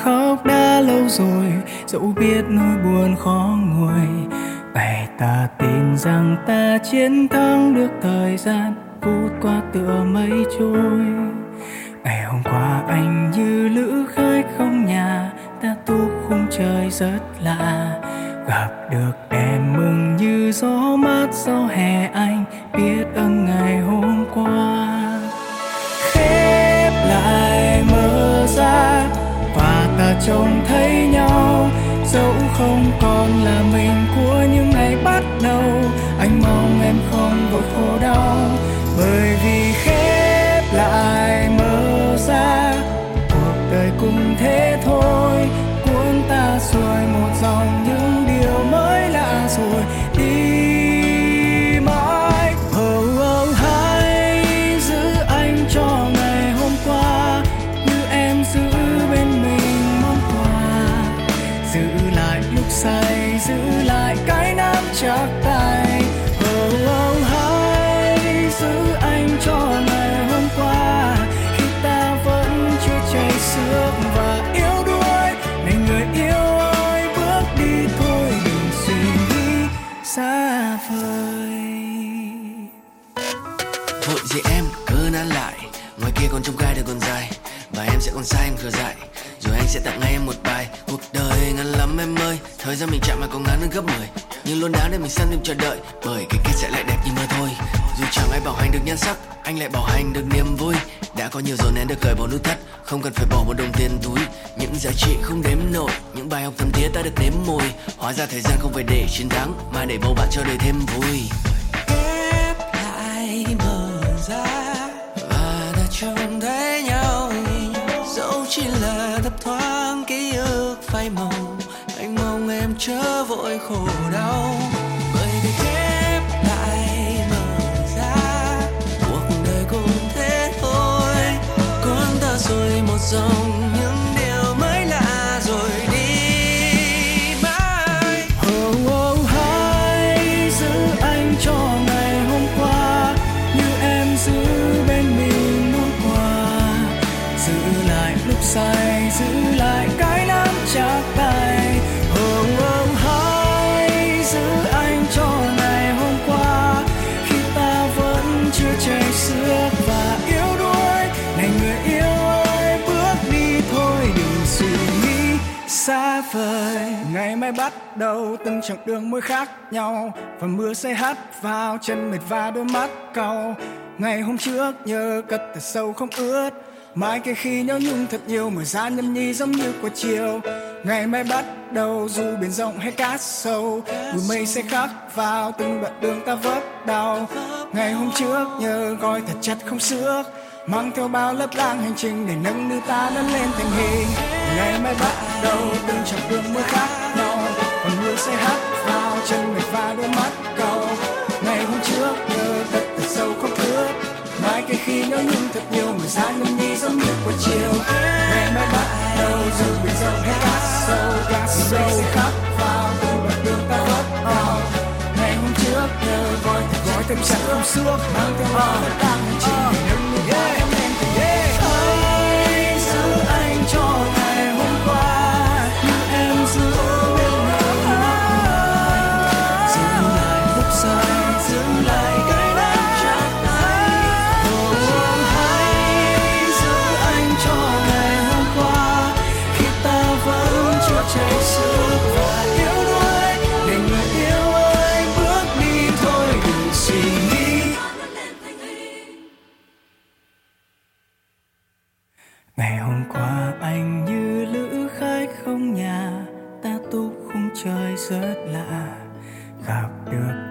khóc đã lâu rồi, dẫu biết nỗi buồn khó nguôi. Ngày ta tin rằng ta chiến thắng được thời gian, vút qua tựa mây trôi. Ngày hôm qua anh như lữ khách không nhà, ta tu khung trời rất lạ. Gặp được em mừng như gió mát gió hè, anh biết ơn ngày hôm qua. Khép lại mở ra và ta trông thấy nhau, dẫu không còn là mình của những ngày bắt đầu. Anh mong em không vội khổ đau, bởi vì khép lại mở ra, cuộc đời cũng thế thôi. Cuốn ta xuôi một dòng những điều mới lạ rồi đi mãi. Hãy giữ anh cho ngày hôm qua, như em giữ bên mình món quà. Giữ lại lúc say, giữ lại cái nắm chặt tay. Hãy giữ anh cho ngày hôm qua, khi ta vẫn chưa cháy xước và yếu đuối. Này người yêu ơi, bước đi thôi, đừng suy nghĩ xa vời. Vội gì em, cứ nán lại, ngoài kia còn trông gai đường còn dài, và em sẽ còn xa em khờ dại. Rồi anh sẽ tặng ngay em một bài. Cuộc đời ngắn lắm em ơi, thời gian mình chạm mà còn ngắn hơn gấp 10. Nhưng luôn đáng để mình săn đêm chờ đợi, bởi cái kết sẽ lại đẹp như mơ thôi. Dù chẳng ai bảo hành được nhan sắc, anh lại bảo hành được niềm vui. Đã có nhiều rồi nên được cởi bỏ nút thắt, không cần phải bỏ một đồng tiền túi. Những giá trị không đếm nổi, những bài học thấm thía ta được nếm mùi. Hóa ra thời gian không phải để chiến thắng, mà để bầu bạn cho đời thêm vui. Khép lại mở ra và ta trông thấy nhau, dẫu chỉ là thấp thoáng ký ức phai màu. Anh mong em chớ vội khổ đau, bởi vì khép lại mở ra, cuộc đời cũng thế thôi. Cuốn ta xuôi một dòng những điều mới lạ rồi đi mãi. Hãy giữ anh cho ngày hôm qua, như em giữ bên mình món quà. Giữ lại lúc say, giữ lại cái nắm chặt tay. Hãy giữ anh cho ngày hôm qua, khi ta vẫn chưa cháy xước và yếu đuối. Này người yêu ơi, bước đi thôi, đừng suy nghĩ xa vời. Ngày mai bắt đầu từng chặng đường mỗi khác nhau, và mưa sẽ hắt vào chân mệt và đôi mắt cau. Ngày hôm trước nhớ cất thật sâu không ướt, mai kia khi nhớ nhung thật nhiều, mở ra nhâm nhi giống như quả chiều. Ngày mai bắt đầu dù biển rộng hay cát sâu, bụi mây sẽ khắc vào từng đoạn đường ta vấp đau. Ngày hôm trước nhớ gói thật chặt không xước, mang theo bao lớp lang hành trình để nâng niu ta lớn lên thành hình. Ngày mai bắt đầu từng chặng đường mới khác nhau, còn mưa sẽ hắt vào chân mệt và đôi mắt cau. Ngày hôm trước nhớ cất thật sâu không ướt, mai kia khi nhớ nhung thật nhiều, mở ra nhâm nhi giống như quả chiều. Ngày mai bắt đầu dù biển rộng hay cát sâu, mây sẽ khắc vào từng đoạn đường ta vấp đau. Ngày hôm trước nhớ gói thật chặt không xước, mang theo bao lớp lang hành trình để nâng niu ta em lên thành hình. Hãy giữ anh cho ngày hôm qua, như em giữ bên mình món quà. Giữ lại lúc say, giữ lại cái nắm chặt tay. Hãy giữ anh cho ngày hôm qua, khi ta vẫn chưa cháy xước và yếu đuối. Để người yêu ơi, bước đi thôi, đừng suy nghĩ. Ngày hôm qua anh như lữ khách không nhà, ta tu khung trời rất lạ. Gặp được